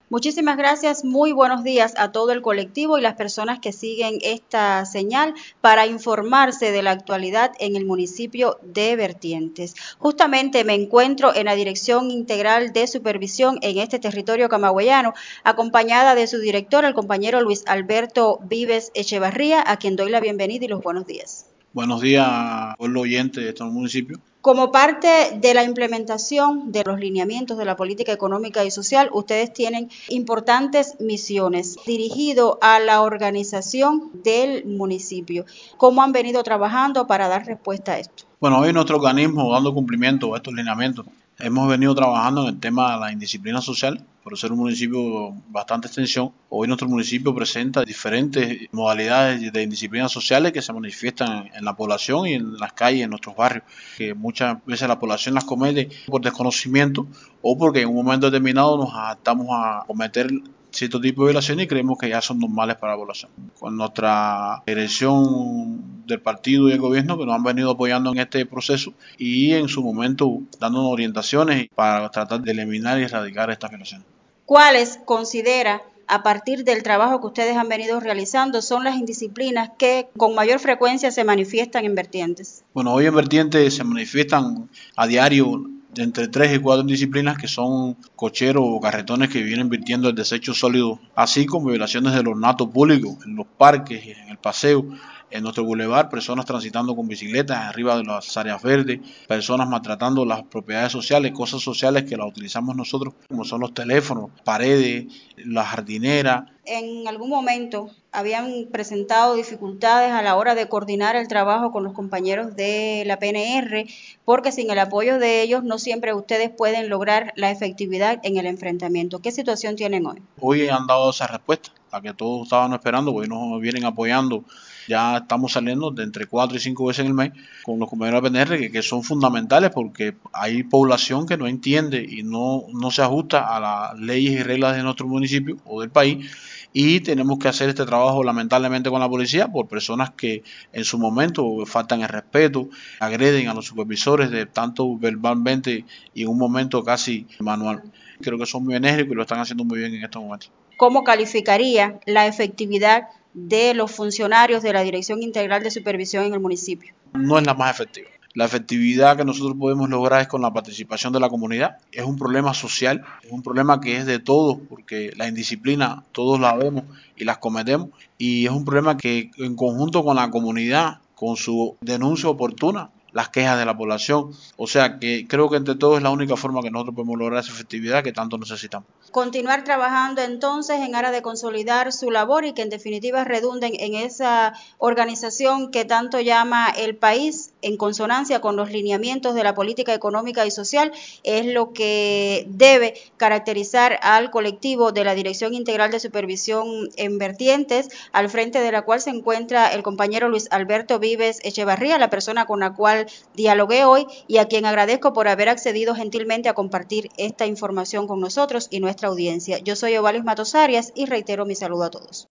Muchísimas gracias, muy buenos días a todo el colectivo y las personas que siguen esta señal para informarse de la actualidad en el municipio de Vertientes. Justamente me encuentro en la Dirección Integral de Supervisión en este territorio camagüeyano, acompañada de su director, el compañero Luis Alberto Vives Echevarría, a quien doy la bienvenida y los buenos días. Buenos días, pueblo oyente de estos municipios. Como parte de la implementación de los lineamientos de la política económica y social, ustedes tienen importantes misiones dirigidas a la organización del municipio. ¿Cómo han venido trabajando para dar respuesta a esto? Bueno, hoy nuestro organismo, dando cumplimiento a estos lineamientos, hemos venido trabajando en el tema de la indisciplina social, por ser un municipio bastante extensión. Hoy nuestro municipio presenta diferentes modalidades de indisciplina sociales que se manifiestan en la población y en las calles, en nuestros barrios, que muchas veces la población las comete por desconocimiento o porque en un momento determinado nos adaptamos a cometer cierto tipo de violaciones y creemos que ya son normales para la población. Con nuestra dirección del partido y el gobierno que nos han venido apoyando en este proceso y en su momento dándonos orientaciones para tratar de eliminar y erradicar estas violaciones. ¿Cuáles considera, a partir del trabajo que ustedes han venido realizando, son las indisciplinas que con mayor frecuencia se manifiestan en Vertientes? Bueno, hoy en Vertientes se manifiestan a diario de entre 3 y 4 disciplinas que son cocheros o carretones que vienen virtiendo el desecho sólido, así como violaciones del ornato público en los parques, en el paseo, en nuestro bulevar, personas transitando con bicicletas arriba de las áreas verdes, personas maltratando las propiedades sociales, cosas sociales que las utilizamos nosotros, como son los teléfonos, paredes, las jardineras. En algún momento habían presentado dificultades a la hora de coordinar el trabajo con los compañeros de la PNR, porque sin el apoyo de ellos no siempre ustedes pueden lograr la efectividad en el enfrentamiento. ¿Qué situación tienen hoy? Hoy han dado esa respuesta, la que todos estaban esperando, hoy nos vienen apoyando. Ya estamos saliendo de entre 4 y 5 veces en el mes con los compañeros de PNR que son fundamentales porque hay población que no entiende y no se ajusta a las leyes y reglas de nuestro municipio o del país y tenemos que hacer este trabajo lamentablemente con la policía por personas que en su momento faltan el respeto, agreden a los supervisores de tanto verbalmente y en un momento casi manual. Creo que son muy enérgicos y lo están haciendo muy bien en estos momentos. ¿Cómo calificaría la efectividad de los funcionarios de la Dirección Integral de Supervisión en el municipio? No es la más efectiva. La efectividad que nosotros podemos lograr es con la participación de la comunidad. Es un problema social, es un problema que es de todos, porque la indisciplina todos la vemos y las cometemos, y es un problema que en conjunto con la comunidad, con su denuncia oportuna, las quejas de la población, o sea que creo que entre todos es la única forma que nosotros podemos lograr esa efectividad que tanto necesitamos. Continuar trabajando entonces en aras de consolidar su labor y que en definitiva redunden en esa organización que tanto llama el país en consonancia con los lineamientos de la política económica y social, es lo que debe caracterizar al colectivo de la Dirección Integral de Supervisión en Vertientes, al frente de la cual se encuentra el compañero Luis Alberto Vives Echevarría, la persona con la cual dialogué hoy y a quien agradezco por haber accedido gentilmente a compartir esta información con nosotros y nuestra audiencia. Yo soy Ovalis Matos Arias y reitero mi saludo a todos.